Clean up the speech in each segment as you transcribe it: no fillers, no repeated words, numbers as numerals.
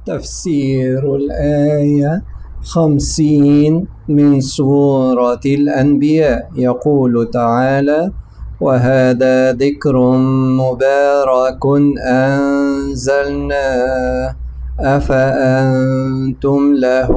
تفسير الآية 50 من سورة الأنبياء. يقول تعالى: وهذا ذكر مبارك أنزلناه أفأنتم له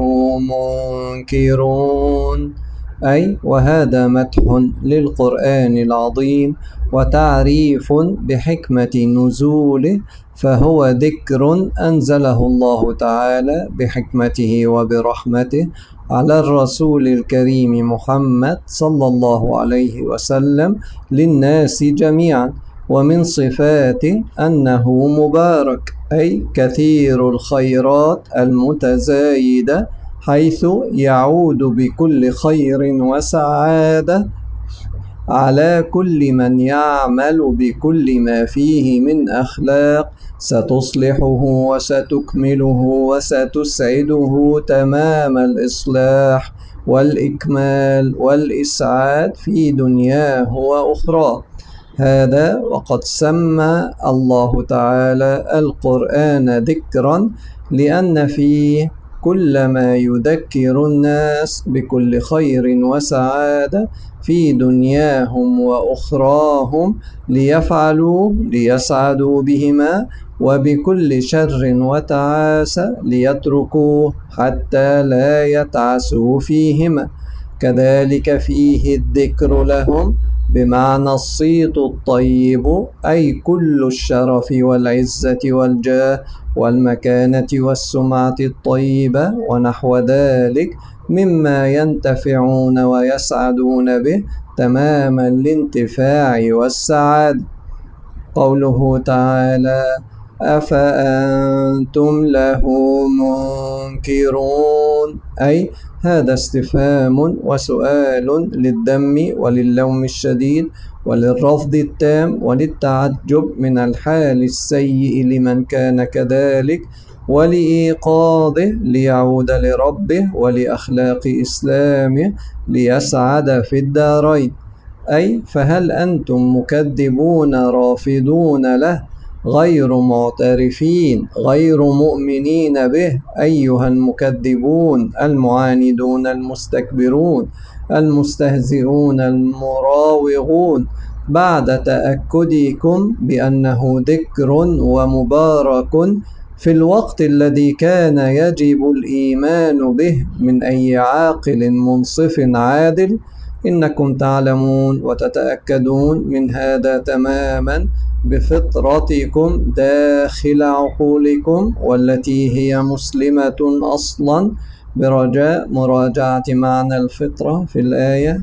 منكرون. أي وهذا مدح للقرآن العظيم وتعريف بحكمة نزوله، فهو ذكر أنزله الله تعالى بحكمته وبرحمته على الرسول الكريم محمد صلى الله عليه وسلم للناس جميعا. ومن صفاته أنه مبارك، أي كثير الخيرات المتزايدة، حيث يعود بكل خير وسعادة على كل من يعمل بكل ما فيه من أخلاق ستصلحه وستكمله وستسعده تمام الإصلاح والإكمال والإسعاد في دنياه وأخراه. هذا وقد سمى الله تعالى القرآن ذكرا لأن فيه كل ما يذكر الناس بكل خير وسعادة في دنياهم وأخراهم ليفعلوا ليسعدوا بهما، وبكل شر وتعاسة ليتركوه حتى لا يتعسوا فيهما. كذلك فيه الذكر لهم بمعنى الصيت الطيب، أي كل الشرف والعزة والجاه والمكانة والسمعة الطيبة ونحو ذلك مما ينتفعون ويسعدون به تمام الانتفاع والسعادة. قوله تعالى: أفأنتم له منكرون، أي هذا استفهام وسؤال للذم وللوم الشديد وللرفض التام وللتعجب من الحال السيء لمن كان كذلك، ولإيقاظه ليعود لربه ولأخلاق إسلامه ليسعد في الدارين. أي فهل أنتم مكذبون رافضون له غير معترفين غير مؤمنين به أيها المكذبون المعاندون المستكبرون المستهزئون المراوغون، بعد تأكدكم بأنه ذكر ومبارك في الوقت الذي كان يجب الإيمان به من أي عاقل منصف عادل؟ إنكم تعلمون وتتأكدون من هذا تماما بفطرتكم داخل عقولكم، والتي هي مسلمة أصلا، برجاء مراجعة معنى الفطرة في الآية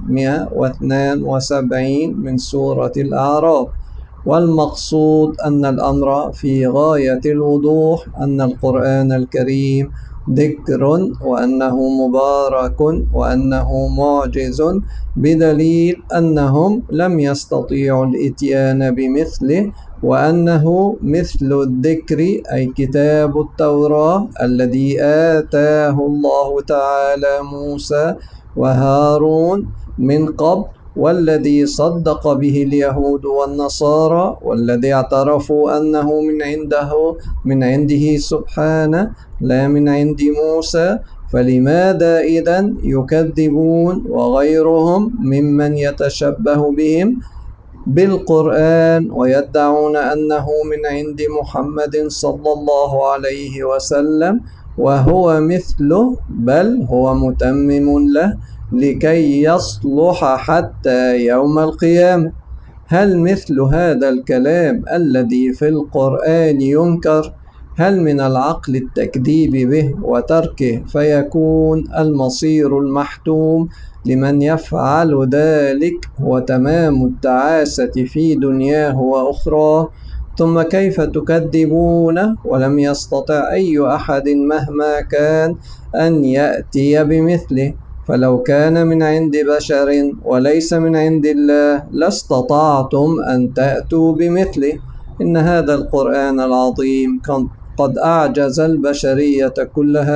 172 من سورة الأعراف. والمقصود أن الأمر في غاية الوضوح، أن القرآن الكريم ذكر وأنه مبارك وأنه معجز، بدليل أنهم لم يستطيعوا الإتيان بمثله، وأنه مثل الذكر أي كتاب التوراة الذي آتاه الله تعالى موسى وهارون من قبل، والذي صدق به اليهود والنصارى، والذي اعترفوا أنه من عنده سبحانه لا من عند موسى. فلماذا إذن يكذبون وغيرهم ممن يتشبه بهم بالقرآن ويدعون أنه من عند محمد صلى الله عليه وسلم وهو مثله، بل هو متمم له لكي يصلح حتى يوم القيامة؟ هل مثل هذا الكلام الذي في القرآن ينكر؟ هل من العقل التكذيب به وتركه فيكون المصير المحتوم لمن يفعل ذلك هو تمام التعاسة في دنياه وأخراه؟ ثم كيف تكذبونه ولم يستطع أي أحد مهما كان أن يأتي بمثله؟ فلو كان من عند بشر وليس من عند الله لاستطعتم أن تأتوا بمثله. إن هذا القرآن العظيم قد أعجز البشرية كلها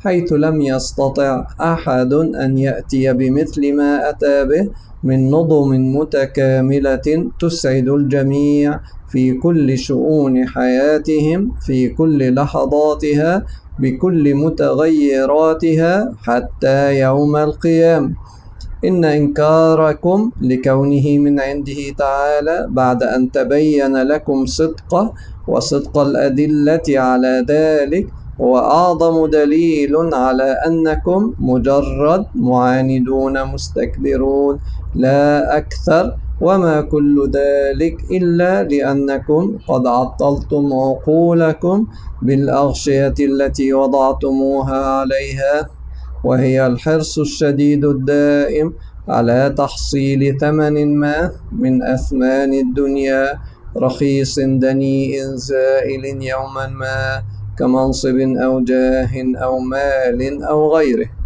حيث لم يستطع أحد أن يأتي بمثل ما أتى به من نظم متكاملة تسعد الجميع في كل شؤون حياتهم في كل لحظاتها بكل متغيراتها حتى يوم القيامة. إن إنكاركم لكونه من عنده تعالى بعد أن تبين لكم صدقه وصدق الأدلة على ذلك هو أعظم دليل على أنكم مجرد معاندون مستكبرون لا أكثر، وما كل ذلك إلا لأنكم قد عطلتم عقولكم بالأغشية التي وضعتموها عليها، وهي الحرص الشديد الدائم على تحصيل ثمن ما من أثمان الدنيا رخيص دنيء زائل يوما ما كمنصب أو جاه أو مال أو غيره.